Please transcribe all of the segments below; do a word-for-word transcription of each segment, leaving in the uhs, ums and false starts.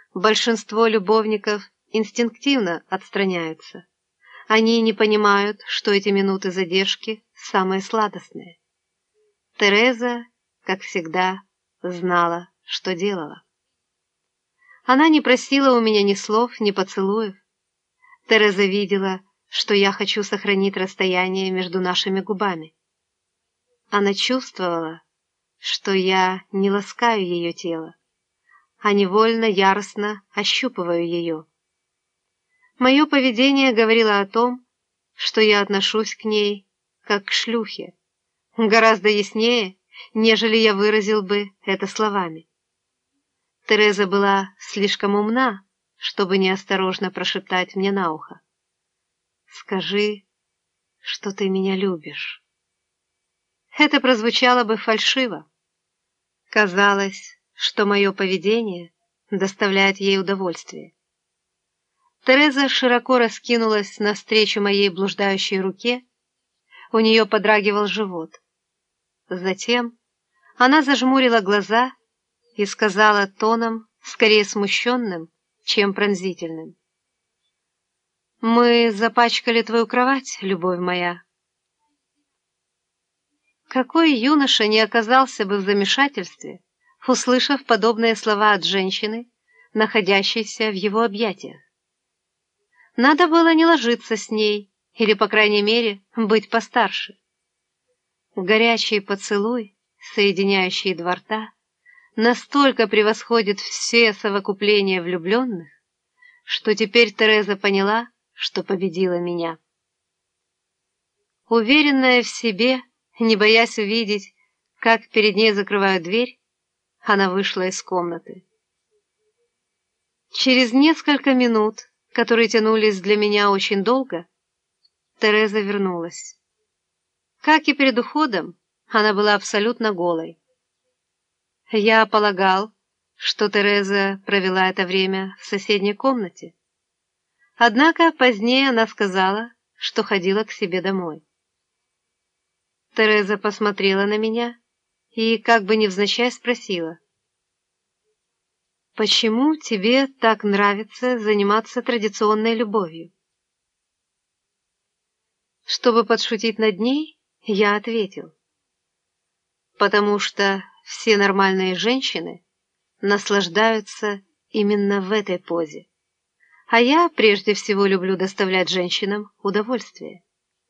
Большинство любовников инстинктивно отстраняются. Они не понимают, что эти минуты задержки самые сладостные. Тереза, как всегда, знала, что делала. Она не просила у меня ни слов, ни поцелуев. Тереза видела, что я хочу сохранить расстояние между нашими губами. Она чувствовала, что я не ласкаю ее тело, а невольно яростно ощупываю ее. Мое поведение говорило о том, что я отношусь к ней как к шлюхе, гораздо яснее, нежели я выразил бы это словами. Тереза была слишком умна, чтобы неосторожно прошептать мне на ухо: «Скажи, что ты меня любишь». Это прозвучало бы фальшиво. Казалось, что мое поведение доставляет ей удовольствие. Тереза широко раскинулась навстречу моей блуждающей руке, у нее подрагивал живот. Затем она зажмурила глаза и сказала тоном, скорее смущенным, чем пронзительным: «Мы запачкали твою кровать, любовь моя». Какой юноша не оказался бы в замешательстве, услышав подобные слова от женщины, находящейся в его объятиях? Надо было не ложиться с ней, или, по крайней мере, быть постарше. Горячий поцелуй, соединяющий два рта, настолько превосходит все совокупления влюбленных, что теперь Тереза поняла, что победила меня. Уверенная в себе, не боясь увидеть, как перед ней закрывают дверь, она вышла из комнаты. Через несколько минут, которые тянулись для меня очень долго, Тереза вернулась. Как и перед уходом, она была абсолютно голой. Я полагал, что Тереза провела это время в соседней комнате. Однако позднее она сказала, что ходила к себе домой. Тереза посмотрела на меня и, как бы невзначай, спросила: «Почему тебе так нравится заниматься традиционной любовью?» Чтобы подшутить над ней, я ответил: «Потому что все нормальные женщины наслаждаются именно в этой позе, а я прежде всего люблю доставлять женщинам удовольствие».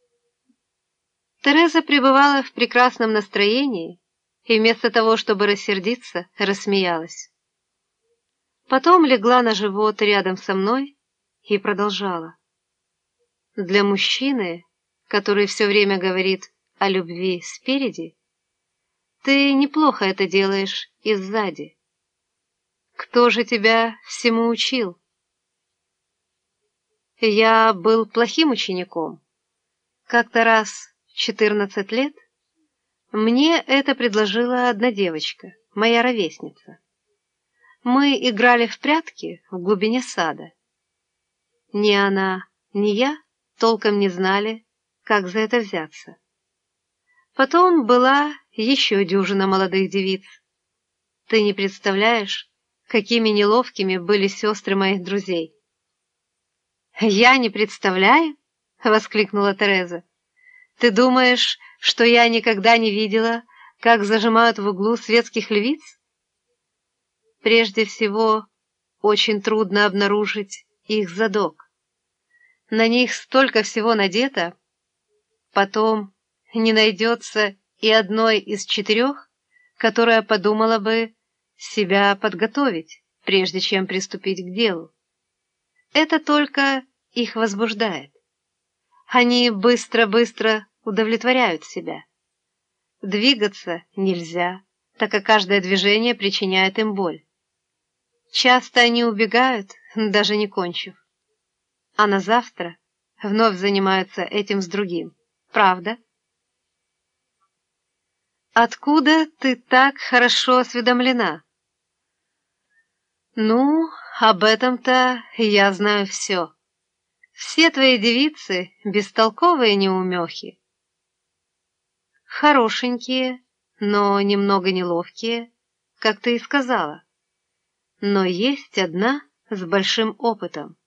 Тереза пребывала в прекрасном настроении и вместо того, чтобы рассердиться, рассмеялась. Потом легла на живот рядом со мной и продолжала: «Для мужчины, который все время говорит о любви спереди, ты неплохо это делаешь и сзади. Кто же тебя всему учил?» Я был плохим учеником. Как-то раз в четырнадцать лет мне это предложила одна девочка, моя ровесница. Мы играли в прятки в глубине сада. Ни она, ни я толком не знали, как за это взяться. Потом была еще дюжина молодых девиц. Ты не представляешь, какими неловкими были сестры моих друзей. «Я не представляю?» — воскликнула Тереза. «Ты думаешь, что я никогда не видела, как зажимают в углу светских львиц? Прежде всего, очень трудно обнаружить их задок. На них столько всего надето. Потом не найдется и одной из четырех, которая подумала бы себя подготовить, прежде чем приступить к делу. Это только их возбуждает. Они быстро-быстро удовлетворяют себя. Двигаться нельзя, так как каждое движение причиняет им боль. Часто они убегают, даже не кончив. А на завтра вновь занимаются этим с другим. Правда? Откуда ты так хорошо осведомлена? Ну, об этом-то я знаю все. Все твои девицы бестолковые неумехи. Хорошенькие, но немного неловкие, как ты и сказала. Но есть одна, с большим опытом.